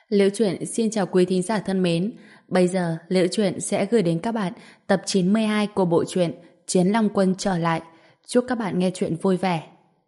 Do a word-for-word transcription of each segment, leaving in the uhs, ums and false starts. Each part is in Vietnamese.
Liễu Chuyện xin chào quý thính giả thân mến. Bây giờ Liễu Chuyện sẽ gửi đến các bạn tập chín mươi hai của bộ truyện Chiến Long Quân trở lại. Chúc các bạn nghe chuyện vui vẻ.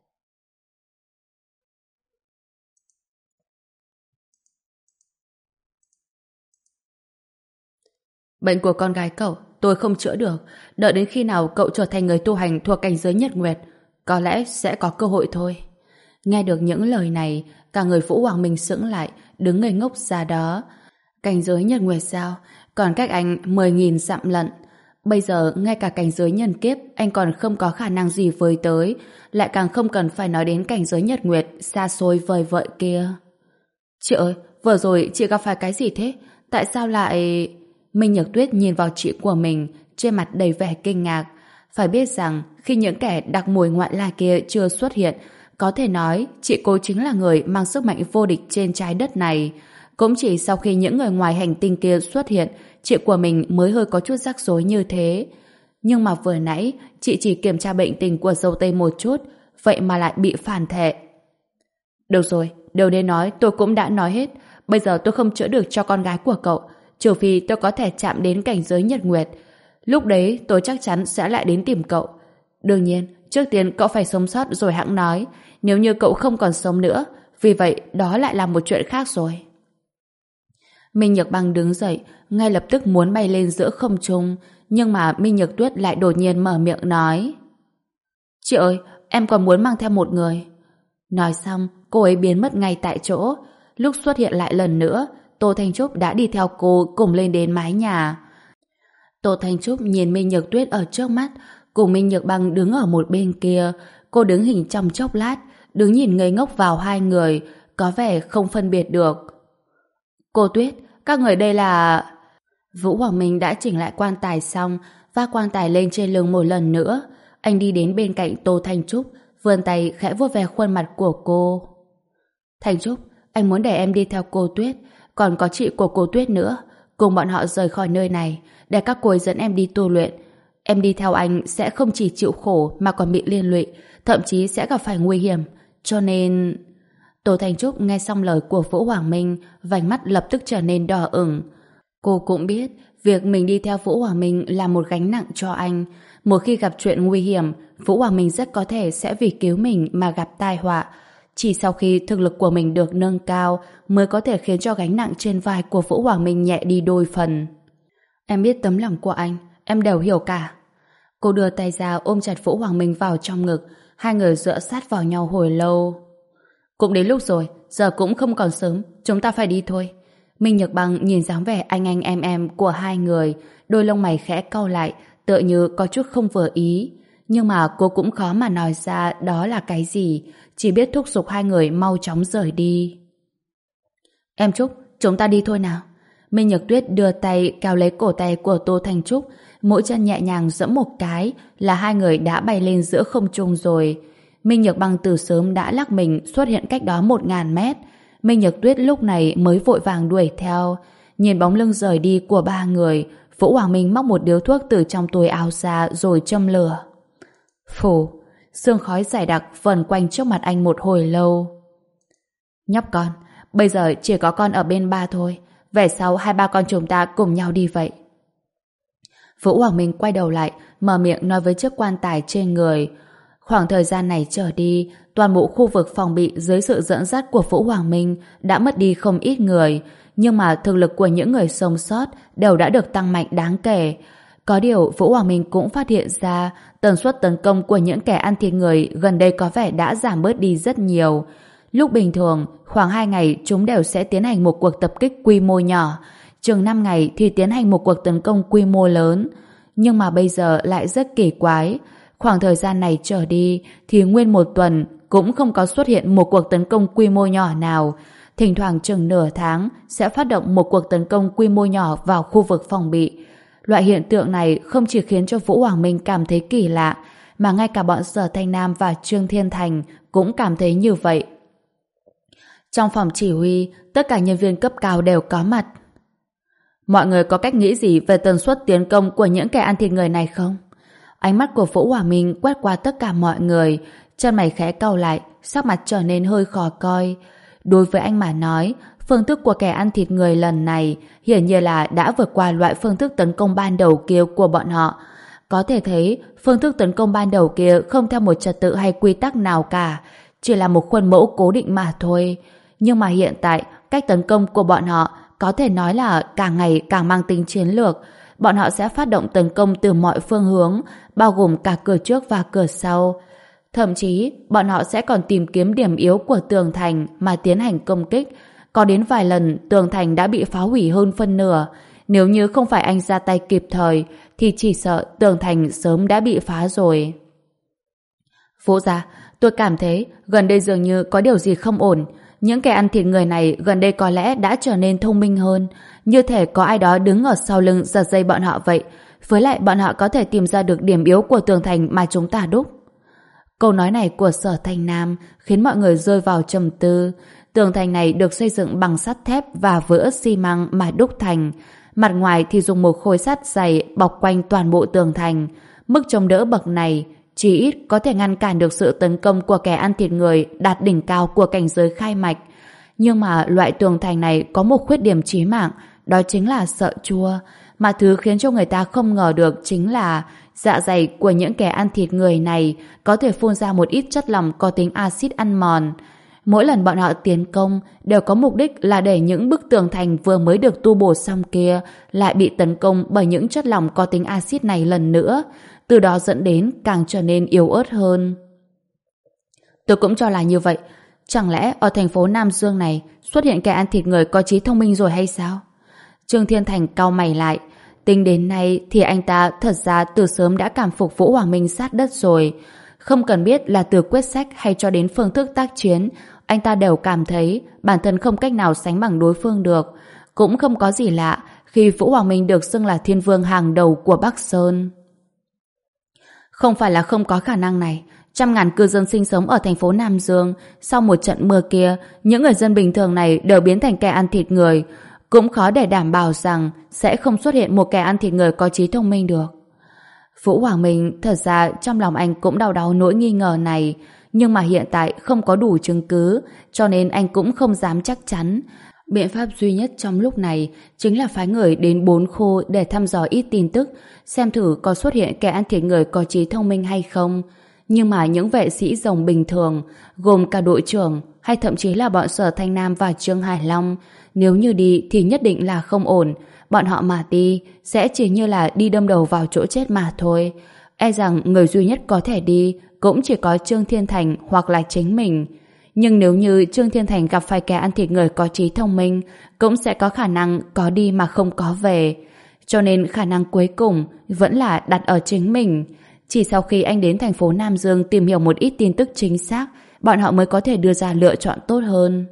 Bệnh của con gái cậu tôi không chữa được. Đợi đến khi nào cậu trở thành người tu hành thuộc cảnh giới Nhật Nguyệt, có lẽ sẽ có cơ hội thôi. Nghe được những lời này, cả người Vũ Hoàng Minh sững lại, đứng ngây ngốc ra đó. Cảnh giới Nhật Nguyệt sao? Còn cách anh mười nghìn dặm lận. Bây giờ ngay cả cảnh giới nhân kiếp anh còn không có khả năng gì với tới, lại càng không cần phải nói đến cảnh giới Nhật Nguyệt xa xôi vời vợi kia. Chị ơi, vừa rồi chị gặp phải cái gì thế? Tại sao lại... Minh Nhược Tuyết nhìn vào chị của mình, trên mặt đầy vẻ kinh ngạc. Phải biết rằng khi những kẻ đặc mùi ngoại lai kia chưa xuất hiện, có thể nói chị cô chính là người mang sức mạnh vô địch trên trái đất này. Cũng chỉ sau khi những người ngoài hành tinh kia xuất hiện, chị của mình mới hơi có chút rắc rối như thế. Nhưng mà vừa nãy, chị chỉ kiểm tra bệnh tình của dâu tây một chút, vậy mà lại bị phản thệ. Được rồi, điều đến nói tôi cũng đã nói hết. Bây giờ tôi không chữa được cho con gái của cậu, trừ phi tôi có thể chạm đến cảnh giới Nhật Nguyệt. Lúc đấy tôi chắc chắn sẽ lại đến tìm cậu. Đương nhiên, trước tiên cậu phải sống sót rồi hẵng nói. Nếu như cậu không còn sống nữa, vì vậy đó lại là một chuyện khác rồi. Minh Nhược Băng đứng dậy, ngay lập tức muốn bay lên giữa không trung, nhưng mà Minh Nhược Tuyết lại đột nhiên mở miệng nói: Chị ơi, em còn muốn mang theo một người. Nói xong, cô ấy biến mất ngay tại chỗ. Lúc xuất hiện lại lần nữa, Tô Thanh Trúc đã đi theo cô cùng lên đến mái nhà. Tô Thanh Trúc nhìn Minh Nhược Tuyết ở trước mắt, cùng Minh Nhược Băng đứng ở một bên kia. Cô đứng hình trong chốc lát, đứng nhìn ngây ngốc vào hai người, có vẻ không phân biệt được. Cô Tuyết, các người đây là... Vũ Hoàng Minh đã chỉnh lại quan tài xong, vác quan tài lên trên lưng một lần nữa. Anh đi đến bên cạnh Tô Thanh Trúc, vươn tay khẽ vuốt ve khuôn mặt của cô. Thanh Trúc, anh muốn để em đi theo cô Tuyết, còn có chị của cô Tuyết nữa, cùng bọn họ rời khỏi nơi này, để các cô ấy dẫn em đi tu luyện. Em đi theo anh sẽ không chỉ chịu khổ mà còn bị liên lụy, thậm chí sẽ gặp phải nguy hiểm. Cho nên... Tô Thanh Trúc nghe xong lời của Vũ Hoàng Minh, vành mắt lập tức trở nên đỏ ửng. Cô cũng biết việc mình đi theo Vũ Hoàng Minh là một gánh nặng cho anh. Một khi gặp chuyện nguy hiểm, Vũ Hoàng Minh rất có thể sẽ vì cứu mình mà gặp tai họa. Chỉ sau khi thực lực của mình được nâng cao mới có thể khiến cho gánh nặng trên vai của Vũ Hoàng Minh nhẹ đi đôi phần. Em biết tấm lòng của anh, em đều hiểu cả. Cô đưa tay ra ôm chặt Vũ Hoàng Minh vào trong ngực, hai người dựa sát vào nhau hồi lâu. Cũng đến lúc rồi, giờ cũng không còn sớm, chúng ta phải đi thôi. Minh Nhược Băng nhìn dáng vẻ anh anh em em của hai người, đôi lông mày khẽ cau lại, tựa như có chút không vừa ý. Nhưng mà cô cũng khó mà nói ra đó là cái gì, chỉ biết thúc giục hai người mau chóng rời đi. Em Trúc, chúng ta đi thôi nào. Minh Nhược Tuyết đưa tay kéo lấy cổ tay của Tô Thanh Trúc, mỗi chân nhẹ nhàng giẫm một cái là hai người đã bay lên giữa không trung rồi. Minh Nhược Băng từ sớm đã lắc mình xuất hiện cách đó một ngàn mét. Minh Nhược Tuyết lúc này mới vội vàng đuổi theo. Nhìn bóng lưng rời đi của ba người, Vũ Hoàng Minh móc một điếu thuốc từ trong túi áo ra rồi châm lửa. Phù, sương khói dày đặc vần quanh trước mặt anh một hồi lâu. Nhóc con, bây giờ chỉ có con ở bên ba thôi. Về sau hai ba con chúng ta cùng nhau đi vậy. Vũ Hoàng Minh quay đầu lại, mở miệng nói với chiếc quan tài trên người. Khoảng thời gian này trở đi, toàn bộ khu vực phòng bị dưới sự dẫn dắt của Vũ Hoàng Minh đã mất đi không ít người, nhưng mà thực lực của những người sống sót đều đã được tăng mạnh đáng kể. Có điều Vũ Hoàng Minh cũng phát hiện ra tần suất tấn công của những kẻ ăn thịt người gần đây có vẻ đã giảm bớt đi rất nhiều. Lúc bình thường, khoảng hai ngày chúng đều sẽ tiến hành một cuộc tập kích quy mô nhỏ, chừng năm ngày thì tiến hành một cuộc tấn công quy mô lớn. Nhưng mà bây giờ lại rất kỳ quái. Khoảng thời gian này trở đi thì nguyên một tuần cũng không có xuất hiện một cuộc tấn công quy mô nhỏ nào. Thỉnh thoảng chừng nửa tháng sẽ phát động một cuộc tấn công quy mô nhỏ vào khu vực phòng bị. Loại hiện tượng này không chỉ khiến cho Vũ Hoàng Minh cảm thấy kỳ lạ, mà ngay cả bọn Sở Thanh Nam và Trương Thiên Thành cũng cảm thấy như vậy. Trong phòng chỉ huy, tất cả nhân viên cấp cao đều có mặt. Mọi người có cách nghĩ gì về tần suất tiến công của những kẻ ăn thịt người này không? Ánh mắt của Vũ Hoàng Minh quét qua tất cả mọi người, chân mày khẽ cau lại, sắc mặt trở nên hơi khó coi. Đối với anh mà nói, phương thức của kẻ ăn thịt người lần này hiển nhiên là đã vượt qua loại phương thức tấn công ban đầu kia của bọn họ. Có thể thấy, phương thức tấn công ban đầu kia không theo một trật tự hay quy tắc nào cả, chỉ là một khuôn mẫu cố định mà thôi. Nhưng mà hiện tại, cách tấn công của bọn họ có thể nói là càng ngày càng mang tính chiến lược. Bọn họ sẽ phát động tấn công từ mọi phương hướng, bao gồm cả cửa trước và cửa sau. Thậm chí, bọn họ sẽ còn tìm kiếm điểm yếu của tường thành mà tiến hành công kích. Có đến vài lần, tường thành đã bị phá hủy hơn phân nửa. Nếu như không phải anh ra tay kịp thời, thì chỉ sợ tường thành sớm đã bị phá rồi. Vũ gia, tôi cảm thấy gần đây dường như có điều gì không ổn. Những kẻ ăn thịt người này gần đây có lẽ đã trở nên thông minh hơn. Như thể có ai đó đứng ở sau lưng giật dây bọn họ vậy. Với lại bọn họ có thể tìm ra được điểm yếu của tường thành mà chúng ta đúc. Câu nói này của Sở Thanh Nam khiến mọi người rơi vào trầm tư. Tường thành này được xây dựng bằng sắt thép và vữa xi măng mà đúc thành. Mặt ngoài thì dùng một khối sắt dày bọc quanh toàn bộ tường thành. Mức chống đỡ bậc này chỉ ít có thể ngăn cản được sự tấn công của kẻ ăn thịt người đạt đỉnh cao của cảnh giới khai mạch. Nhưng mà loại tường thành này có một khuyết điểm chí mạng, đó chính là sợ chua. Mà thứ khiến cho người ta không ngờ được chính là dạ dày của những kẻ ăn thịt người này có thể phun ra một ít chất lỏng có tính axit ăn mòn. Mỗi lần bọn họ tiến công đều có mục đích là để những bức tường thành vừa mới được tu bổ xong kia lại bị tấn công bởi những chất lỏng có tính axit này lần nữa, từ đó dẫn đến càng trở nên yếu ớt hơn. Tôi cũng cho là như vậy. Chẳng lẽ ở thành phố Nam Dương này xuất hiện kẻ ăn thịt người có trí thông minh rồi hay sao? Trương Thiên Thành cau mày lại. Tính đến nay thì anh ta thật ra từ sớm đã cảm phục Vũ Hoàng Minh sát đất rồi. Không cần biết là từ quyết sách hay cho đến phương thức tác chiến, anh ta đều cảm thấy bản thân không cách nào sánh bằng đối phương được. Cũng không có gì lạ khi Vũ Hoàng Minh được xưng là thiên vương hàng đầu của Bắc Sơn. Không phải là không có khả năng này. Trăm ngàn cư dân sinh sống ở thành phố Nam Dương, sau một trận mưa kia, những người dân bình thường này đều biến thành kẻ ăn thịt người. Cũng khó để đảm bảo rằng sẽ không xuất hiện một kẻ ăn thịt người có trí thông minh được. Vũ Hoàng Minh thật ra trong lòng anh cũng đau đáu nỗi nghi ngờ này, nhưng mà hiện tại không có đủ chứng cứ, cho nên anh cũng không dám chắc chắn. Biện pháp duy nhất trong lúc này chính là phái người đến bốn khu để thăm dò ít tin tức, xem thử có xuất hiện kẻ ăn thịt người có trí thông minh hay không. Nhưng mà những vệ sĩ rồng bình thường, gồm cả đội trưởng hay thậm chí là bọn Sở Thanh Nam và Trương Hải Long, nếu như đi thì nhất định là không ổn. Bọn họ mà đi sẽ chỉ như là đi đâm đầu vào chỗ chết mà thôi. E rằng người duy nhất có thể đi cũng chỉ có Trương Thiên Thành hoặc là chính mình. Nhưng nếu như Trương Thiên Thành gặp phải kẻ ăn thịt người có trí thông minh, cũng sẽ có khả năng có đi mà không có về. Cho nên khả năng cuối cùng vẫn là đặt ở chính mình. Chỉ sau khi anh đến thành phố Nam Dương tìm hiểu một ít tin tức chính xác, bọn họ mới có thể đưa ra lựa chọn tốt hơn.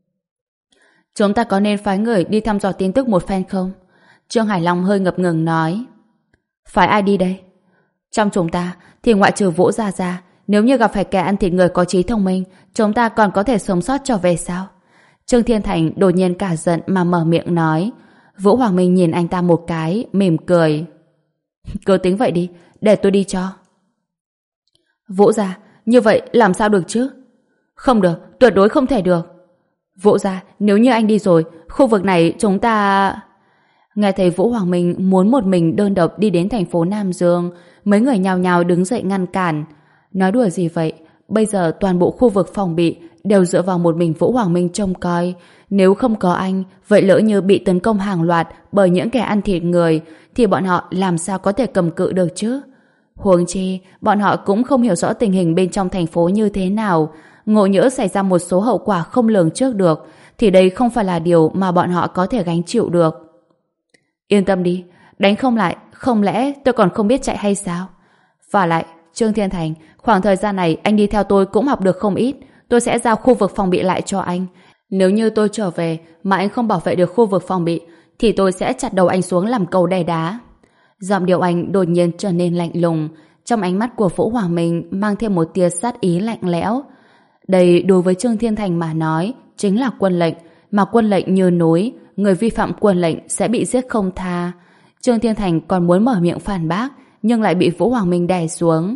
Chúng ta có nên phái người đi thăm dò tin tức một phen không? Trương Hải Long hơi ngập ngừng nói. Phái ai đi đây? Trong chúng ta thì ngoại trừ Vũ Gia Gia, nếu như gặp phải kẻ ăn thịt người có trí thông minh, chúng ta còn có thể sống sót trở về sao? Trương Thiên Thành đột nhiên cả giận mà mở miệng nói. Vũ Hoàng Minh nhìn anh ta một cái, mỉm cười. Cứ tính vậy đi, để tôi đi cho. Vũ Gia, như vậy làm sao được chứ? Không được, tuyệt đối không thể được. Vũ Gia, nếu như anh đi rồi, khu vực này chúng ta... Nghe thấy Vũ Hoàng Minh muốn một mình đơn độc đi đến thành phố Nam Dương, mấy người nhào nhào đứng dậy ngăn cản. Nói đùa gì vậy? Bây giờ toàn bộ khu vực phòng bị đều dựa vào một mình Vũ Hoàng Minh trông coi. Nếu không có anh, vậy lỡ như bị tấn công hàng loạt bởi những kẻ ăn thịt người, thì bọn họ làm sao có thể cầm cự được chứ? Huống chi, bọn họ cũng không hiểu rõ tình hình bên trong thành phố như thế nào. Ngộ nhỡ xảy ra một số hậu quả không lường trước được, thì đây không phải là điều mà bọn họ có thể gánh chịu được. Yên tâm đi, đánh không lại, không lẽ tôi còn không biết chạy hay sao? Và lại, Trương Thiên Thành, khoảng thời gian này anh đi theo tôi cũng học được không ít, tôi sẽ giao khu vực phòng bị lại cho anh. Nếu như tôi trở về mà anh không bảo vệ được khu vực phòng bị, thì tôi sẽ chặt đầu anh xuống làm cầu đè đá. Giọng điệu anh đột nhiên trở nên lạnh lùng, trong ánh mắt của Vũ Hoàng Minh mang thêm một tia sát ý lạnh lẽo. Đây đối với Trương Thiên Thành mà nói chính là quân lệnh, mà quân lệnh như núi, người vi phạm quân lệnh sẽ bị giết không tha. Trương Thiên Thành còn muốn mở miệng phản bác, nhưng lại bị Vũ Hoàng Minh đè xuống.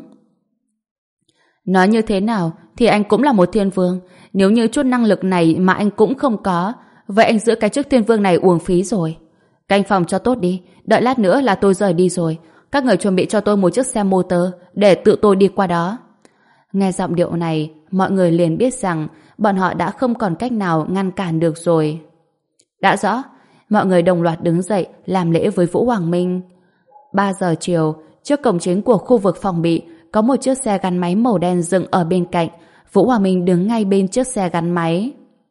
Nói như thế nào thì anh cũng là một thiên vương, nếu như chút năng lực này mà anh cũng không có, Vậy anh giữ cái chức thiên vương này uổng phí rồi. Canh phòng cho tốt đi, đợi lát nữa là tôi rời đi rồi. Các người chuẩn bị cho tôi một chiếc xe motor để tự tôi đi qua đó. Nghe giọng điệu này, mọi người liền biết rằng bọn họ đã không còn cách nào ngăn cản được rồi. Đã rõ, mọi người đồng loạt đứng dậy làm lễ với Vũ Hoàng Minh. ba giờ chiều, trước cổng chính của khu vực phòng bị có một chiếc xe gắn máy màu đen dựng ở bên cạnh. Vũ Hoàng Minh đứng ngay bên chiếc xe gắn máy.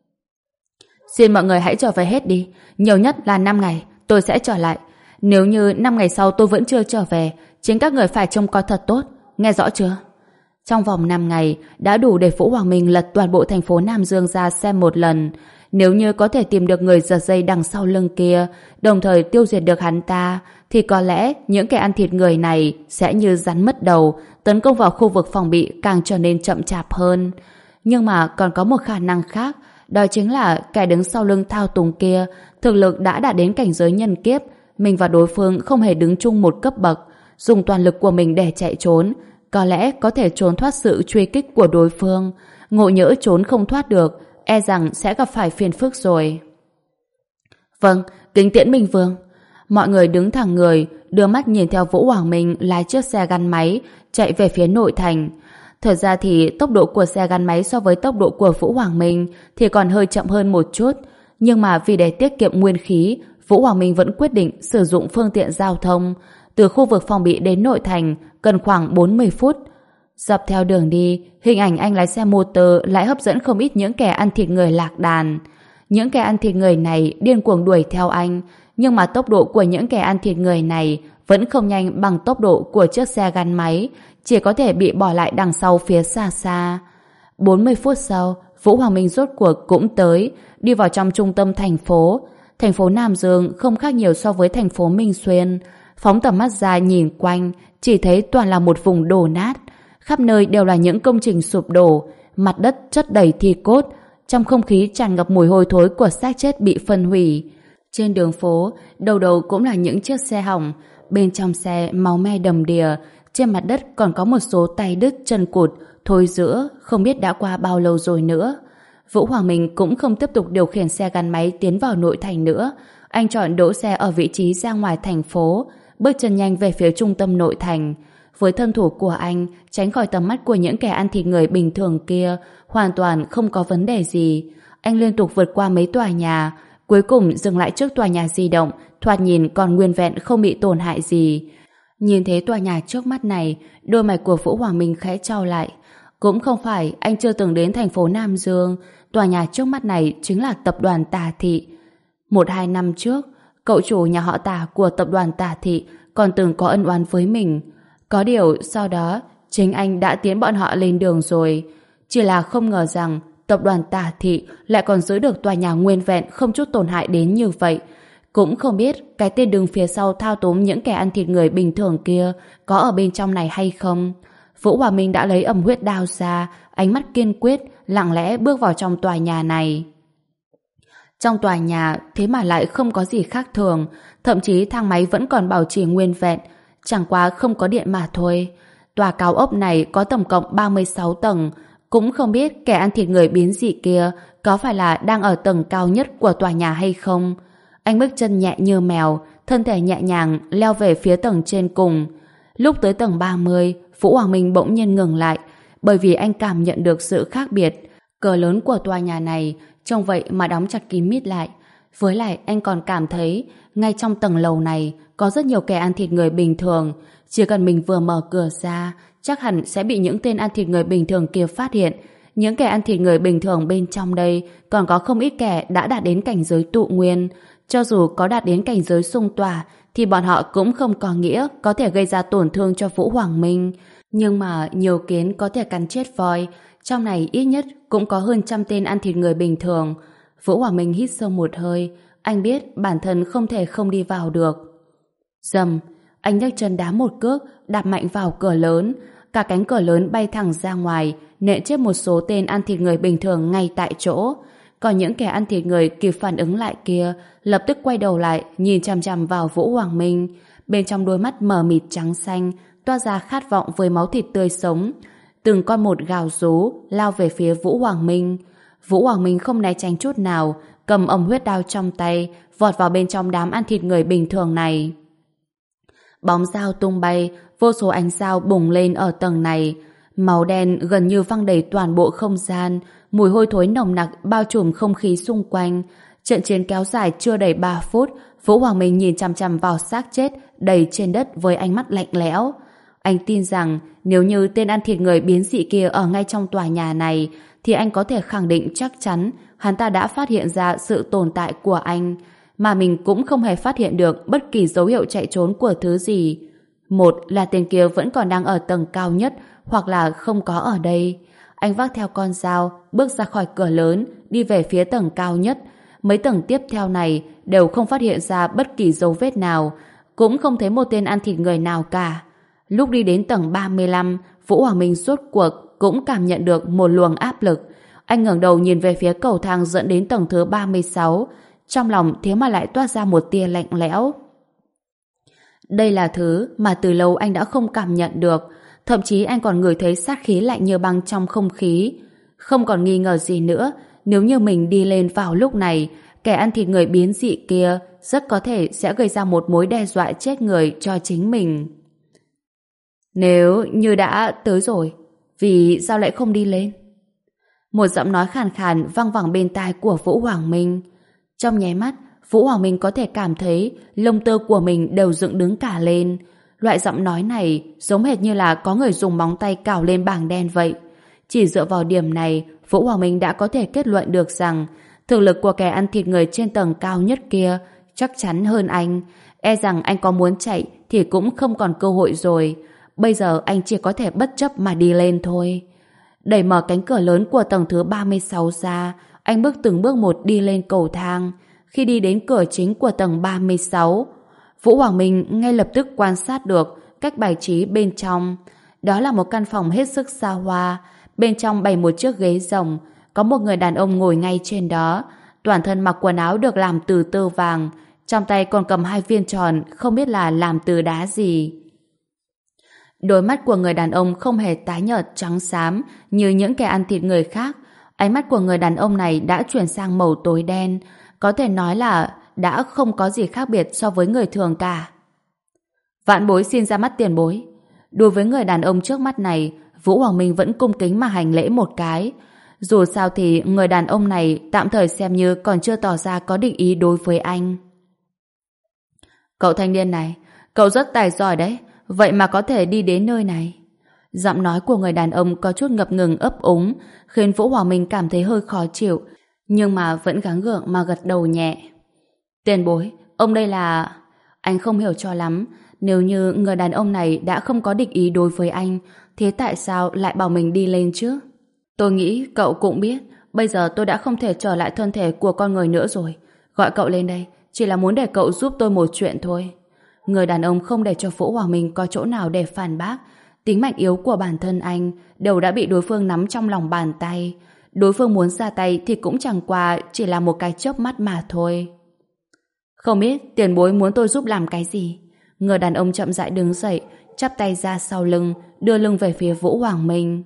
Xin mọi người hãy trở về hết đi. Nhiều nhất là năm ngày, tôi sẽ trở lại. Nếu như năm ngày sau tôi vẫn chưa trở về, chính các người phải trông coi thật tốt. Nghe rõ chưa? Trong vòng năm ngày, đã đủ để Vũ Hoàng Minh lật toàn bộ thành phố Nam Dương ra xem một lần. Nếu như có thể tìm được người giật dây đằng sau lưng kia, đồng thời tiêu diệt được hắn ta, thì có lẽ những kẻ ăn thịt người này sẽ như rắn mất đầu, tấn công vào khu vực phòng bị càng trở nên chậm chạp hơn. Nhưng mà còn có một khả năng khác, đó chính là kẻ đứng sau lưng thao túng kia, thực lực đã đạt đến cảnh giới nhân kiếp, mình và đối phương không hề đứng chung một cấp bậc, dùng toàn lực của mình để chạy trốn, có lẽ có thể trốn thoát sự truy kích của đối phương. Ngộ nhỡ trốn không thoát được, e rằng sẽ gặp phải phiền phức rồi. Vâng, kính tiễn Minh Vương. Mọi người đứng thẳng người, đưa mắt nhìn theo Vũ Hoàng Minh lái chiếc xe gắn máy chạy về phía nội thành. Thật ra thì tốc độ của xe gắn máy so với tốc độ của Vũ Hoàng Minh thì còn hơi chậm hơn một chút, nhưng mà vì để tiết kiệm nguyên khí, Vũ Hoàng Minh vẫn quyết định sử dụng phương tiện giao thông. Từ khu vực phòng bị đến nội thành cần khoảng bốn mươi phút. Dọc theo đường đi, hình ảnh anh lái xe motor lại hấp dẫn không ít những kẻ ăn thịt người lạc đàn. Những kẻ ăn thịt người này điên cuồng đuổi theo anh, nhưng mà tốc độ của những kẻ ăn thịt người này vẫn không nhanh bằng tốc độ của chiếc xe gắn máy, chỉ có thể bị bỏ lại đằng sau phía xa xa. bốn mươi phút sau, Vũ Hoàng Minh rốt cuộc cũng tới, đi vào trong trung tâm thành phố. Thành phố Nam Dương không khác nhiều so với thành phố Minh Xuyên. Phóng tầm mắt ra nhìn quanh, chỉ thấy toàn là một vùng đổ nát. Khắp nơi đều là những công trình sụp đổ, mặt đất chất đầy thi cốt, trong không khí tràn ngập mùi hôi thối của xác chết bị phân hủy. Trên đường phố, đầu đầu cũng là những chiếc xe hỏng, bên trong xe máu me đầm đìa, trên mặt đất còn có một số tay đứt chân cụt, thối rữa, không biết đã qua bao lâu rồi nữa. Vũ Hoàng Minh cũng không tiếp tục điều khiển xe gắn máy tiến vào nội thành nữa, anh chọn đỗ xe ở vị trí ra ngoài thành phố, bước chân nhanh về phía trung tâm nội thành. Với thân thủ của anh, tránh khỏi tầm mắt của những kẻ ăn thịt người bình thường kia, hoàn toàn không có vấn đề gì. Anh liên tục vượt qua mấy tòa nhà, cuối cùng dừng lại trước tòa nhà di động, thoạt nhìn còn nguyên vẹn không bị tổn hại gì. Nhìn thấy tòa nhà trước mắt này, đôi mày của Vũ Hoàng Minh khẽ chau lại. Cũng không phải anh chưa từng đến thành phố Nam Dương, tòa nhà trước mắt này chính là tập đoàn Tà Thị. Một hai năm trước, cậu chủ nhà họ Tà của tập đoàn Tà Thị còn từng có ân oán với mình. Có điều sau đó, chính anh đã tiến bọn họ lên đường rồi. Chỉ là không ngờ rằng tập đoàn Tà Thị lại còn giữ được tòa nhà nguyên vẹn không chút tổn hại đến như vậy. Cũng không biết cái tên đứng phía sau thao túng những kẻ ăn thịt người bình thường kia có ở bên trong này hay không. Vũ Hòa Minh đã lấy ẩm huyết đao ra, ánh mắt kiên quyết, lặng lẽ bước vào trong tòa nhà này. Trong tòa nhà thế mà lại không có gì khác thường, thậm chí thang máy vẫn còn bảo trì nguyên vẹn, chẳng qua không có điện mà thôi. Tòa cao ốc này có tổng cộng ba mươi sáu tầng, cũng không biết kẻ ăn thịt người biến dị kia có phải là đang ở tầng cao nhất của tòa nhà hay không. Anh bước chân nhẹ như mèo, thân thể nhẹ nhàng leo về phía tầng trên cùng. Lúc tới tầng ba mươi, Vũ Hoàng Minh bỗng nhiên ngừng lại, bởi vì anh cảm nhận được sự khác biệt. Cửa lớn của tòa nhà này trông vậy mà đóng chặt kín mít lại. Với lại anh còn cảm thấy ngay trong tầng lầu này có rất nhiều kẻ ăn thịt người bình thường. Chỉ cần mình vừa mở cửa ra, chắc hẳn sẽ bị những tên ăn thịt người bình thường kia phát hiện. Những kẻ ăn thịt người bình thường bên trong đây còn có không ít kẻ đã đạt đến cảnh giới tụ nguyên. Cho dù có đạt đến cảnh giới xung tỏa thì bọn họ cũng không có nghĩa có thể gây ra tổn thương cho Vũ Hoàng Minh. Nhưng mà nhiều kiến có thể cắn chết voi, trong này ít nhất cũng có hơn trăm tên ăn thịt người bình thường. Vũ Hoàng Minh hít sâu một hơi, anh biết bản thân không thể không đi vào được. Dầm, anh nhấc chân đá một cước, đạp mạnh vào cửa lớn. Cả cánh cửa lớn bay thẳng ra ngoài, nện chết một số tên ăn thịt người bình thường ngay tại chỗ. Còn những kẻ ăn thịt người kịp phản ứng lại kia lập tức quay đầu lại nhìn chằm chằm vào Vũ Hoàng Minh. Bên trong đôi mắt mờ mịt trắng xanh toa ra khát vọng với máu thịt tươi sống. Từng con một gào rú lao về phía Vũ Hoàng Minh. Vũ Hoàng Minh không né tránh chút nào, cầm ống huyết đao trong tay, vọt vào bên trong đám ăn thịt người bình thường này. Bóng dao tung bay, vô số ánh sao bùng lên ở tầng này. Máu đen gần như văng đầy toàn bộ không gian, mùi hôi thối nồng nặc bao trùm không khí xung quanh. Trận chiến kéo dài chưa đầy ba phút, Vũ Hoàng Minh nhìn chằm chằm vào xác chết đầy trên đất với ánh mắt lạnh lẽo. Anh tin rằng nếu như tên ăn thịt người biến dị kia ở ngay trong tòa nhà này, thì anh có thể khẳng định chắc chắn hắn ta đã phát hiện ra sự tồn tại của anh, mà mình cũng không hề phát hiện được bất kỳ dấu hiệu chạy trốn của thứ gì. Một là tên kia vẫn còn đang ở tầng cao nhất, hoặc là không có ở đây. Anh vác theo con dao, bước ra khỏi cửa lớn, đi về phía tầng cao nhất. Mấy tầng tiếp theo này đều không phát hiện ra bất kỳ dấu vết nào, cũng không thấy một tên ăn thịt người nào cả. Lúc đi đến tầng ba mươi lăm, Vũ Hoàng Minh rốt cuộc cũng cảm nhận được một luồng áp lực. Anh ngẩng đầu nhìn về phía cầu thang dẫn đến tầng thứ ba mươi sáu, trong lòng thế mà lại toát ra một tia lạnh lẽo. Đây là thứ mà từ lâu anh đã không cảm nhận được, thậm chí anh còn ngửi thấy sát khí lạnh như băng trong không khí. Không còn nghi ngờ gì nữa, nếu như mình đi lên vào lúc này, kẻ ăn thịt người biến dị kia rất có thể sẽ gây ra một mối đe dọa chết người cho chính mình. Nếu như đã tới rồi, vì sao lại không đi lên? Một giọng nói khàn khàn vang vẳng bên tai của Vũ Hoàng Minh. Trong nháy mắt, Vũ Hoàng Minh có thể cảm thấy lông tơ của mình đều dựng đứng cả lên. Loại giọng nói này giống hệt như là có người dùng móng tay cào lên bảng đen vậy. Chỉ dựa vào điểm này, Vũ Hoàng Minh đã có thể kết luận được rằng thực lực của kẻ ăn thịt người trên tầng cao nhất kia chắc chắn hơn anh. E rằng anh có muốn chạy thì cũng không còn cơ hội rồi. Bây giờ anh chỉ có thể bất chấp mà đi lên thôi. Đẩy mở cánh cửa lớn của tầng thứ ba mươi sáu ra, anh bước từng bước một đi lên cầu thang. Khi đi đến cửa chính của tầng ba mươi sáu, Vũ Hoàng Minh ngay lập tức quan sát được cách bài trí bên trong. Đó là một căn phòng hết sức xa hoa. Bên trong bày một chiếc ghế rồng, có một người đàn ông ngồi ngay trên đó, toàn thân mặc quần áo được làm từ tơ vàng, trong tay còn cầm hai viên tròn không biết là làm từ đá gì. Đôi mắt của người đàn ông không hề tái nhợt trắng xám như những kẻ ăn thịt người khác. Ánh mắt của người đàn ông này đã chuyển sang màu tối đen, có thể nói là đã không có gì khác biệt so với người thường cả. Vạn bối xin ra mắt tiền bối. Đối với người đàn ông trước mắt này, Vũ Hoàng Minh vẫn cung kính mà hành lễ một cái. Dù sao thì người đàn ông này tạm thời xem như còn chưa tỏ ra có định ý đối với anh. Cậu thanh niên này, cậu rất tài giỏi đấy, vậy mà có thể đi đến nơi này. Giọng nói của người đàn ông có chút ngập ngừng ấp úng, khiến Vũ Hoàng Minh cảm thấy hơi khó chịu, nhưng mà vẫn gắng gượng mà gật đầu nhẹ. Tiền bối, ông đây là... Anh không hiểu cho lắm, nếu như người đàn ông này đã không có địch ý đối với anh, thế tại sao lại bảo mình đi lên chứ? Tôi nghĩ cậu cũng biết, bây giờ tôi đã không thể trở lại thân thể của con người nữa rồi. Gọi cậu lên đây, chỉ là muốn để cậu giúp tôi một chuyện thôi. Người đàn ông không để cho Vũ Hoàng Minh có chỗ nào để phản bác. Tính mạnh yếu của bản thân anh đều đã bị đối phương nắm trong lòng bàn tay. Đối phương muốn ra tay thì cũng chẳng qua chỉ là một cái chớp mắt mà thôi. Không biết tiền bối muốn tôi giúp làm cái gì? Người đàn ông chậm rãi đứng dậy, chắp tay ra sau lưng, đưa lưng về phía Vũ Hoàng Minh.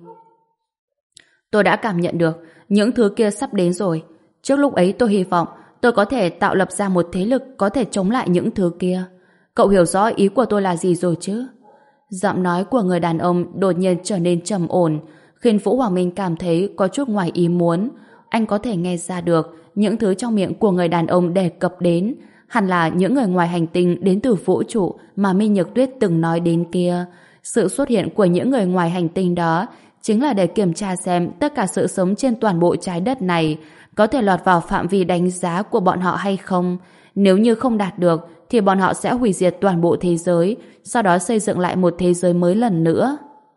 Tôi đã cảm nhận được những thứ kia sắp đến rồi. Trước lúc ấy tôi hy vọng tôi có thể tạo lập ra một thế lực có thể chống lại những thứ kia. Cậu hiểu rõ ý của tôi là gì rồi chứ? Giọng nói của người đàn ông đột nhiên trở nên trầm ổn, khiến Vũ Hoàng Minh cảm thấy có chút ngoài ý muốn. Anh có thể nghe ra được những thứ trong miệng của người đàn ông đề cập đến hẳn là những người ngoài hành tinh đến từ vũ trụ mà Minh Nhược Tuyết từng nói đến kia. Sự xuất hiện của những người ngoài hành tinh đó chính là để kiểm tra xem tất cả sự sống trên toàn bộ trái đất này có thể lọt vào phạm vi đánh giá của bọn họ hay không. Nếu như không đạt được thì bọn họ sẽ hủy diệt toàn bộ thế giới, sau đó xây dựng lại một thế giới mới lần nữa.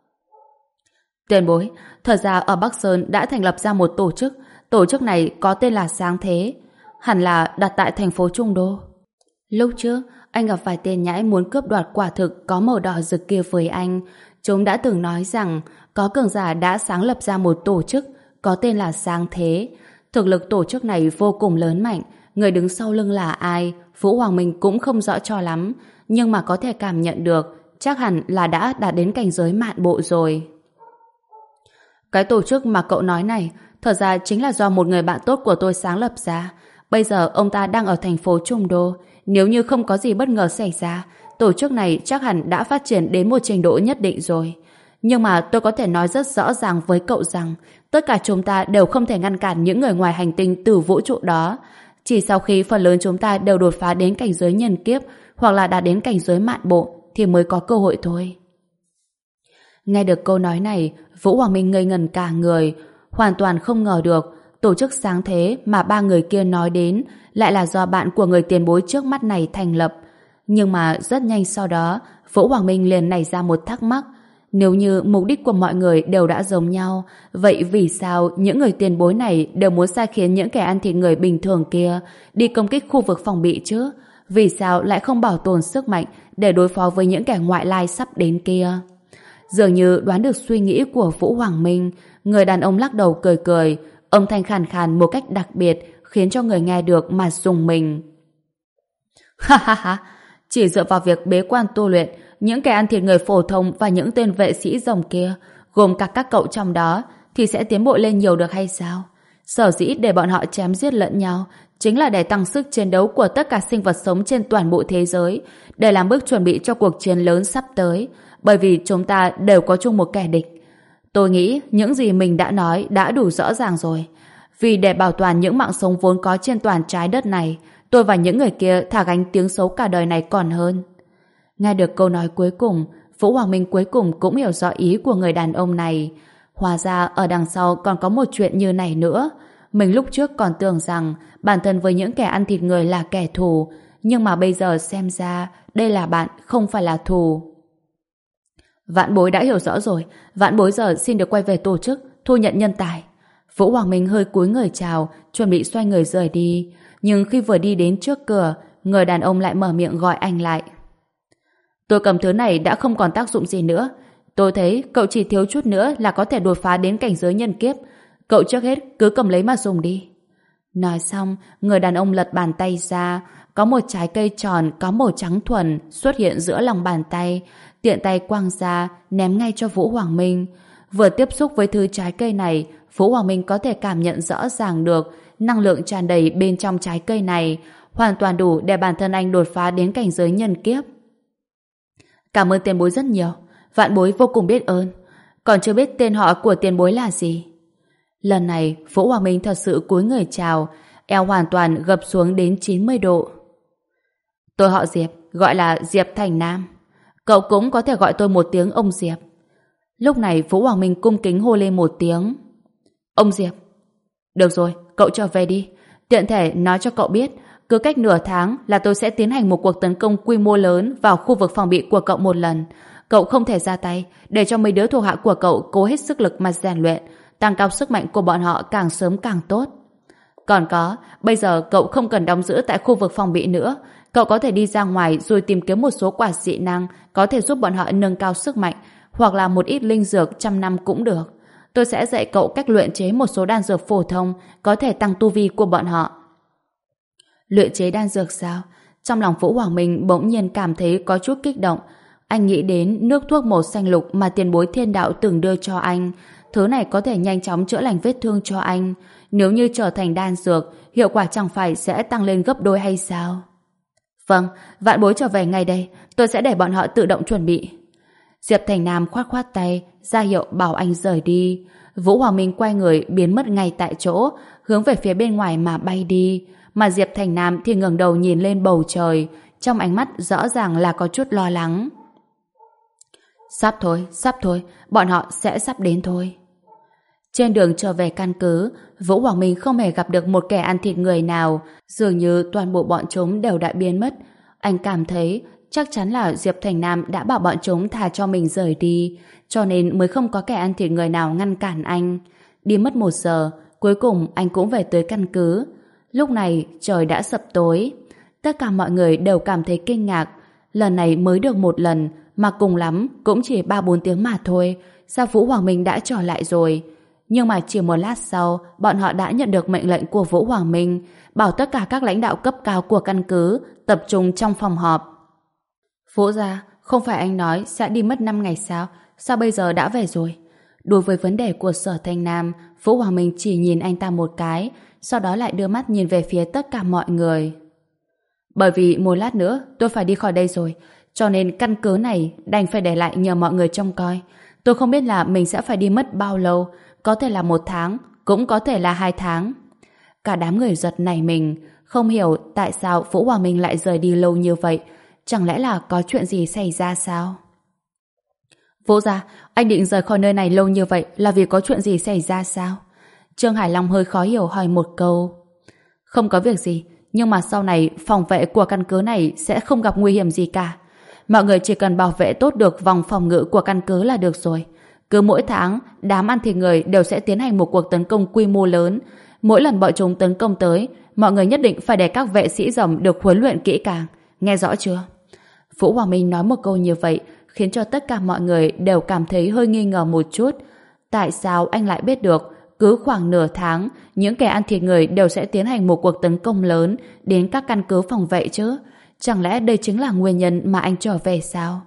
Tiền bối, thật ra ở Bắc Sơn đã thành lập ra một tổ chức. Tổ chức này có tên là Sáng Thế, hẳn là đặt tại thành phố Trung Đô. Lúc trước, anh gặp vài tên nhãi muốn cướp đoạt quả thực có màu đỏ rực kia với anh. Chúng đã từng nói rằng có cường giả đã sáng lập ra một tổ chức có tên là Sáng Thế. Thực lực tổ chức này vô cùng lớn mạnh. Người đứng sau lưng là ai, Vũ Hoàng Minh cũng không rõ cho lắm, nhưng mà có thể cảm nhận được chắc hẳn là đã đạt đến cảnh giới mạn bộ rồi. Cái tổ chức mà cậu nói này thật ra chính là do một người bạn tốt của tôi sáng lập ra. Bây giờ ông ta đang ở thành phố Trung Đô. Nếu như không có gì bất ngờ xảy ra, tổ chức này chắc hẳn đã phát triển đến một trình độ nhất định rồi. Nhưng mà tôi có thể nói rất rõ ràng với cậu rằng tất cả chúng ta đều không thể ngăn cản những người ngoài hành tinh từ vũ trụ đó. Chỉ sau khi phần lớn chúng ta đều đột phá đến cảnh giới nhân kiếp hoặc là đạt đến cảnh giới mạn bộ thì mới có cơ hội thôi. Nghe được câu nói này, Vũ Hoàng Minh ngây ngẩn cả người, hoàn toàn không ngờ được tổ chức sáng thế mà ba người kia nói đến lại là do bạn của người tiền bối trước mắt này thành lập. Nhưng mà rất nhanh sau đó, Vũ Hoàng Minh liền nảy ra một thắc mắc. Nếu như mục đích của mọi người đều đã giống nhau, vậy vì sao những người tiền bối này đều muốn sai khiến những kẻ ăn thịt người bình thường kia đi công kích khu vực phòng bị chứ? Vì sao lại không bảo tồn sức mạnh để đối phó với những kẻ ngoại lai sắp đến kia? Dường như đoán được suy nghĩ của Vũ Hoàng Minh, người đàn ông lắc đầu cười cười, âm thanh khàn khàn một cách đặc biệt khiến cho người nghe được mà rùng mình. Ha ha ha, chỉ dựa vào việc bế quan tu luyện, những kẻ ăn thịt người phổ thông và những tên vệ sĩ rồng kia, gồm cả các cậu trong đó, thì sẽ tiến bộ lên nhiều được hay sao? Sở dĩ để bọn họ chém giết lẫn nhau chính là để tăng sức chiến đấu của tất cả sinh vật sống trên toàn bộ thế giới, để làm bước chuẩn bị cho cuộc chiến lớn sắp tới, bởi vì chúng ta đều có chung một kẻ địch. Tôi nghĩ những gì mình đã nói đã đủ rõ ràng rồi. Vì để bảo toàn những mạng sống vốn có trên toàn trái đất này, tôi và những người kia thà gánh tiếng xấu cả đời này còn hơn. Nghe được câu nói cuối cùng, Vũ Hoàng Minh cuối cùng cũng hiểu rõ ý của người đàn ông này. Hóa ra ở đằng sau còn có một chuyện như này nữa. Mình lúc trước còn tưởng rằng bản thân với những kẻ ăn thịt người là kẻ thù, nhưng mà bây giờ xem ra đây là bạn, không phải là thù. Vạn bối đã hiểu rõ rồi, vạn bối giờ xin được quay về tổ chức, thu nhận nhân tài. Vũ Hoàng Minh hơi cúi người chào, chuẩn bị xoay người rời đi. Nhưng khi vừa đi đến trước cửa, người đàn ông lại mở miệng gọi anh lại. Tôi cầm thứ này đã không còn tác dụng gì nữa. Tôi thấy cậu chỉ thiếu chút nữa là có thể đột phá đến cảnh giới nhân kiếp. Cậu trước hết cứ cầm lấy mà dùng đi. Nói xong, người đàn ông lật bàn tay ra, có một trái cây tròn có màu trắng thuần xuất hiện giữa lòng bàn tay, tiện tay quăng ra, ném ngay cho Vũ Hoàng Minh. Vừa tiếp xúc với thứ trái cây này, Vũ Hoàng Minh có thể cảm nhận rõ ràng được năng lượng tràn đầy bên trong trái cây này, hoàn toàn đủ để bản thân anh đột phá đến cảnh giới nhân kiếp. Cảm ơn tiền bối rất nhiều, vạn bối vô cùng biết ơn. Còn chưa biết tên họ của tiền bối là gì? Lần này, Vũ Hoàng Minh thật sự cúi người chào, eo hoàn toàn gập xuống đến chín mươi độ. Tôi họ Diệp, gọi là Diệp Thành Nam. Cậu cũng có thể gọi tôi một tiếng ông Diệp. Lúc này Vũ Hoàng Minh cung kính hô lên một tiếng. Ông Diệp. Được rồi, cậu trở về đi. Tiện thể nói cho cậu biết, cứ cách nửa tháng là tôi sẽ tiến hành một cuộc tấn công quy mô lớn vào khu vực phòng bị của cậu một lần. Cậu không thể ra tay, để cho mấy đứa thuộc hạ của cậu cố hết sức lực mà rèn luyện, tăng cao sức mạnh của bọn họ càng sớm càng tốt. Còn có, bây giờ cậu không cần đóng giữ tại khu vực phòng bị nữa. Cậu có thể đi ra ngoài rồi tìm kiếm một số quả dị năng có thể giúp bọn họ nâng cao sức mạnh, hoặc là một ít linh dược trăm năm cũng được. Tôi sẽ dạy cậu cách luyện chế một số đan dược phổ thông có thể tăng tu vi của bọn họ. Luyện chế đan dược sao? Trong lòng Vũ Hoàng Minh bỗng nhiên cảm thấy có chút kích động. Anh nghĩ đến nước thuốc màu xanh lục mà tiền bối thiên đạo từng đưa cho anh. Thứ này có thể nhanh chóng chữa lành vết thương cho anh. Nếu như trở thành đan dược, hiệu quả chẳng phải sẽ tăng lên gấp đôi hay sao? Vâng, vạn bối trở về ngay đây. Tôi sẽ để bọn họ tự động chuẩn bị. Diệp Thành Nam khoát khoát tay, ra hiệu bảo anh rời đi. Vũ Hoàng Minh quay người biến mất ngay tại chỗ, hướng về phía bên ngoài mà bay đi. Mà Diệp Thành Nam thì ngẩng đầu nhìn lên bầu trời, trong ánh mắt rõ ràng là có chút lo lắng. Sắp thôi, sắp thôi, bọn họ sẽ sắp đến thôi. Trên đường trở về căn cứ, Vũ Hoàng Minh không hề gặp được một kẻ ăn thịt người nào, dường như toàn bộ bọn chúng đều đã biến mất. Anh cảm thấy chắc chắn là Diệp Thành Nam đã bảo bọn chúng thả cho mình rời đi, cho nên mới không có kẻ ăn thịt người nào ngăn cản anh. Đi mất một giờ, cuối cùng anh cũng về tới căn cứ. Lúc này trời đã sập tối. Tất cả mọi người đều cảm thấy kinh ngạc. Lần này mới được một lần, mà cùng lắm cũng chỉ ba bốn tiếng mà thôi. Sao Vũ Hoàng Minh đã trở lại rồi? Nhưng mà chỉ một lát sau, bọn họ đã nhận được mệnh lệnh của Vũ Hoàng Minh, bảo tất cả các lãnh đạo cấp cao của căn cứ tập trung trong phòng họp. Vũ gia, không phải anh nói sẽ đi mất năm ngày sao? Sao bây giờ đã về rồi? Đối với vấn đề của Sở Thanh Nam, Vũ Hoàng Minh chỉ nhìn anh ta một cái, sau đó lại đưa mắt nhìn về phía tất cả mọi người. Bởi vì một lát nữa tôi phải đi khỏi đây rồi, cho nên căn cứ này đành phải để lại nhờ mọi người trông coi. Tôi không biết là mình sẽ phải đi mất bao lâu, có thể là một tháng, cũng có thể là hai tháng. Cả đám người giật nảy mình, không hiểu tại sao Vũ Hoàng Minh lại rời đi lâu như vậy. Chẳng lẽ là có chuyện gì xảy ra sao? Vũ gia, anh định rời khỏi nơi này lâu như vậy là vì có chuyện gì xảy ra sao? Trương Hải Long hơi khó hiểu hỏi một câu. Không có việc gì, nhưng mà sau này phòng vệ của căn cứ này sẽ không gặp nguy hiểm gì cả. Mọi người chỉ cần bảo vệ tốt được vòng phòng ngự của căn cứ là được rồi. Cứ mỗi tháng, đám ăn thịt người đều sẽ tiến hành một cuộc tấn công quy mô lớn. Mỗi lần bọn chúng tấn công tới, mọi người nhất định phải để các vệ sĩ rồng được huấn luyện kỹ càng. Nghe rõ chưa? Vũ Hoàng Minh nói một câu như vậy khiến cho tất cả mọi người đều cảm thấy hơi nghi ngờ một chút. Tại sao anh lại biết được cứ khoảng nửa tháng những kẻ ăn thịt người đều sẽ tiến hành một cuộc tấn công lớn đến các căn cứ phòng vệ chứ? Chẳng lẽ đây chính là nguyên nhân mà anh trở về sao?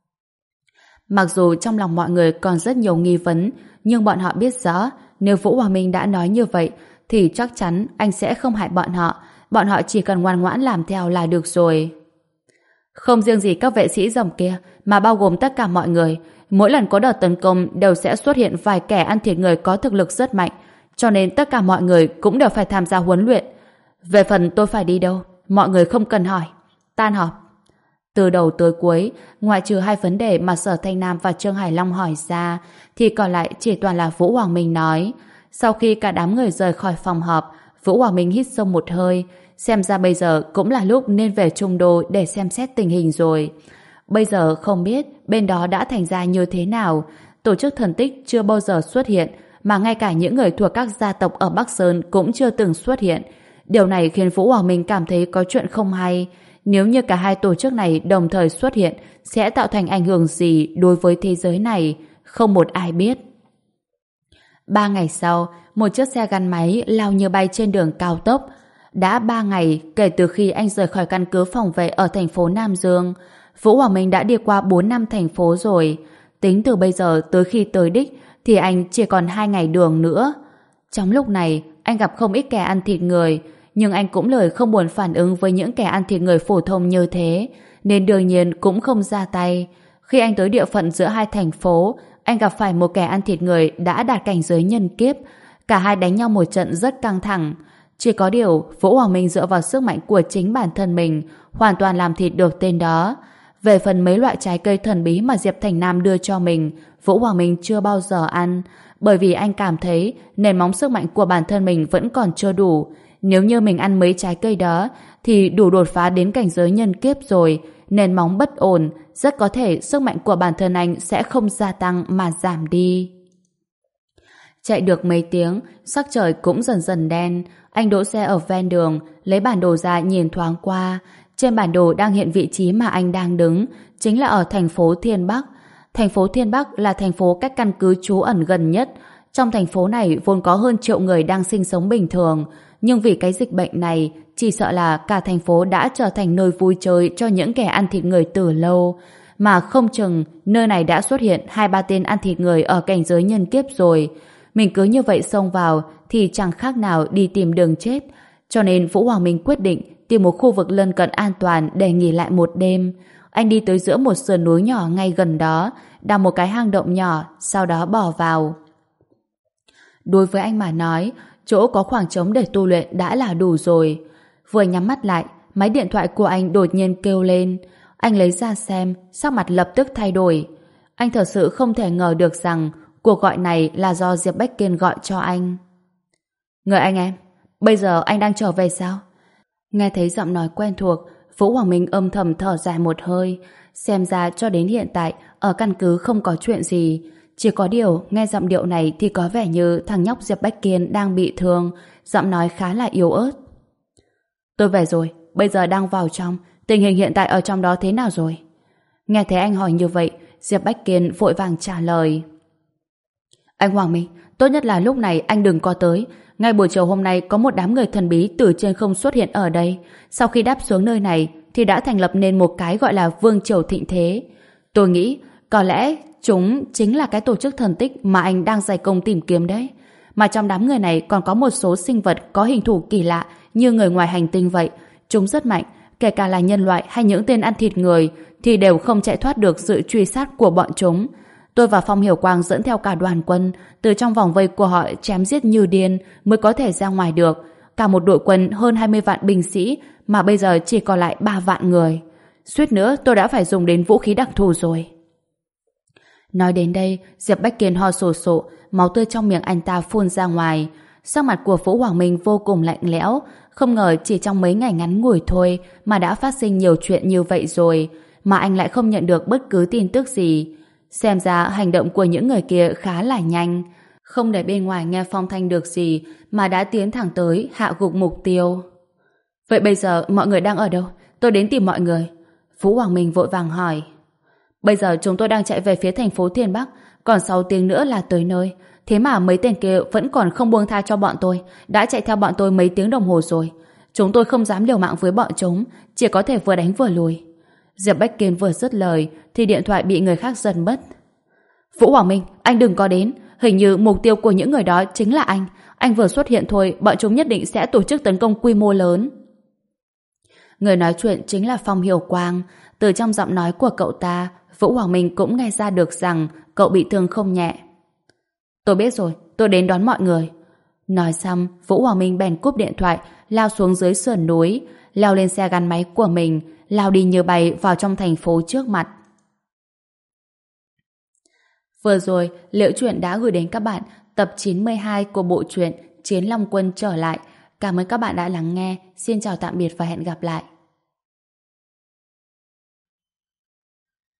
Mặc dù trong lòng mọi người còn rất nhiều nghi vấn, nhưng bọn họ biết rõ nếu Vũ Hoàng Minh đã nói như vậy thì chắc chắn anh sẽ không hại bọn họ. Bọn họ chỉ cần ngoan ngoãn làm theo là được rồi. Không riêng gì các vệ sĩ rồng kia, mà bao gồm tất cả mọi người. Mỗi lần có đợt tấn công đều sẽ xuất hiện vài kẻ ăn thịt người có thực lực rất mạnh, cho nên tất cả mọi người cũng đều phải tham gia huấn luyện. Về phần tôi phải đi đâu, mọi người không cần hỏi. Tan họp. Từ đầu tới cuối, ngoại trừ hai vấn đề mà Sở Thanh Nam và Trương Hải Long hỏi ra, thì còn lại chỉ toàn là Vũ Hoàng Minh nói. Sau khi cả đám người rời khỏi phòng họp, Vũ Hoàng Minh hít sâu một hơi. Xem ra bây giờ cũng là lúc nên về Trung Đô để xem xét tình hình rồi. Bây giờ không biết bên đó đã thành ra như thế nào. Tổ chức thần tích chưa bao giờ xuất hiện, mà ngay cả những người thuộc các gia tộc ở Bắc Sơn cũng chưa từng xuất hiện. Điều này khiến Vũ Hoàng Minh cảm thấy có chuyện không hay. Nếu như cả hai tổ chức này đồng thời xuất hiện, sẽ tạo thành ảnh hưởng gì đối với thế giới này? Không một ai biết. Ba ngày sau, một chiếc xe gắn máy lao như bay trên đường cao tốc. Đã ba ngày kể từ khi anh rời khỏi căn cứ phòng vệ ở thành phố Nam Dương. Vũ Hoàng Minh đã đi qua bốn năm thành phố rồi. Tính từ bây giờ tới khi tới đích thì anh chỉ còn hai ngày đường nữa. Trong lúc này, anh gặp không ít kẻ ăn thịt người, nhưng anh cũng lời không buồn phản ứng với những kẻ ăn thịt người phổ thông như thế, nên đương nhiên cũng không ra tay. Khi anh tới địa phận giữa hai thành phố, anh gặp phải một kẻ ăn thịt người đã đạt cảnh giới nhân kiếp. Cả hai đánh nhau một trận rất căng thẳng. Chỉ có điều, Vũ Hoàng Minh dựa vào sức mạnh của chính bản thân mình, hoàn toàn làm thịt được tên đó. Về phần mấy loại trái cây thần bí mà Diệp Thành Nam đưa cho mình, Vũ Hoàng Minh chưa bao giờ ăn, bởi vì anh cảm thấy nền móng sức mạnh của bản thân mình vẫn còn chưa đủ. Nếu như mình ăn mấy trái cây đó, thì đủ đột phá đến cảnh giới nhân kiếp rồi, nền móng bất ổn, rất có thể sức mạnh của bản thân anh sẽ không gia tăng mà giảm đi. Chạy được mấy tiếng, sắc trời cũng dần dần đen. Anh đỗ xe ở ven đường, lấy bản đồ ra nhìn thoáng qua. Trên bản đồ đang hiện vị trí mà anh đang đứng, chính là ở thành phố Thiên Bắc. Thành phố Thiên Bắc là thành phố cách căn cứ trú ẩn gần nhất. Trong thành phố này vốn có hơn triệu người đang sinh sống bình thường, nhưng vì cái dịch bệnh này, chỉ sợ là cả thành phố đã trở thành nơi vui chơi cho những kẻ ăn thịt người từ lâu. Mà không chừng nơi này đã xuất hiện hai ba tên ăn thịt người ở cảnh giới nhân kiếp rồi. Mình cứ như vậy xông vào thì chẳng khác nào đi tìm đường chết. Cho nên Vũ Hoàng Minh quyết định tìm một khu vực lân cận an toàn để nghỉ lại một đêm. Anh đi tới giữa một sườn núi nhỏ ngay gần đó, đào một cái hang động nhỏ, sau đó bỏ vào. Đối với anh mà nói, chỗ có khoảng trống để tu luyện đã là đủ rồi. Vừa nhắm mắt lại, máy điện thoại của anh đột nhiên kêu lên. Anh lấy ra xem, sắc mặt lập tức thay đổi. Anh thật sự không thể ngờ được rằng cuộc gọi này là do Diệp Bách Kiên gọi cho anh. Người anh em, bây giờ anh đang trở về sao? Nghe thấy giọng nói quen thuộc, Vũ Hoàng Minh âm thầm thở dài một hơi. Xem ra cho đến hiện tại ở căn cứ không có chuyện gì. Chỉ có điều nghe giọng điệu này thì có vẻ như thằng nhóc Diệp Bách Kiên đang bị thương, giọng nói khá là yếu ớt. Tôi về rồi, bây giờ đang vào trong. Tình hình hiện tại ở trong đó thế nào rồi? Nghe thấy anh hỏi như vậy, Diệp Bách Kiên vội vàng trả lời. Anh Hoàng Minh, tốt nhất là lúc này anh đừng có tới. Ngay buổi chiều hôm nay có một đám người thần bí từ trên không xuất hiện ở đây. Sau khi đáp xuống nơi này thì đã thành lập nên một cái gọi là Vương Triều Thịnh Thế. Tôi nghĩ có lẽ chúng chính là cái tổ chức thần tích mà anh đang dày công tìm kiếm đấy. mà trong đám người này còn có một số sinh vật có hình thù kỳ lạ như người ngoài hành tinh vậy. Chúng rất mạnh, kể cả là nhân loại hay những tên ăn thịt người thì đều không chạy thoát được sự truy sát của bọn chúng. Tôi và Phong Hiểu Quang dẫn theo cả đoàn quân từ trong vòng vây của họ chém giết như điên mới có thể ra ngoài được. Cả một đội quân hơn hai mươi vạn binh sĩ mà bây giờ chỉ còn lại ba vạn người. Suýt nữa tôi đã phải dùng đến vũ khí đặc thù rồi. Nói đến đây, Diệp Bách Kiên ho sổ sộ, máu tươi trong miệng anh ta phun ra ngoài. Sắc mặt của Vũ Hoàng Minh vô cùng lạnh lẽo, không ngờ chỉ trong mấy ngày ngắn ngủi thôi mà đã phát sinh nhiều chuyện như vậy rồi, mà anh lại không nhận được bất cứ tin tức gì. Xem ra hành động của những người kia khá là nhanh, không để bên ngoài nghe phong thanh được gì mà đã tiến thẳng tới hạ gục mục tiêu. Vậy bây giờ mọi người đang ở đâu? Tôi đến tìm mọi người. Vũ Hoàng Minh vội vàng hỏi. Bây giờ chúng tôi đang chạy về phía thành phố Thiên Bắc, còn sáu tiếng nữa là tới nơi. Thế mà mấy tên kia vẫn còn không buông tha cho bọn tôi, đã chạy theo bọn tôi mấy tiếng đồng hồ rồi. Chúng tôi không dám liều mạng với bọn chúng, chỉ có thể vừa đánh vừa lùi. Diệp Bách Kiên vừa dứt lời thì điện thoại bị người khác giật mất. Vũ Hoàng Minh, anh đừng có đến. Hình như mục tiêu của những người đó chính là anh. Anh vừa xuất hiện thôi, bọn chúng nhất định sẽ tổ chức tấn công quy mô lớn. Người nói chuyện chính là Phong Hiểu Quang. Từ trong giọng nói của cậu ta, Vũ Hoàng Minh cũng nghe ra được rằng cậu bị thương không nhẹ. Tôi biết rồi, tôi đến đón mọi người. Nói xong, Vũ Hoàng Minh bèn cúp điện thoại, lao xuống dưới sườn núi, leo lên xe gắn máy của mình, lao đi như bay vào trong thành phố trước mặt. Vừa rồi, Liễu Chuyện đã gửi đến các bạn tập chín mươi hai của bộ truyện Chiến Long Quân trở lại. Cảm ơn các bạn đã lắng nghe. Xin chào tạm biệt và hẹn gặp lại.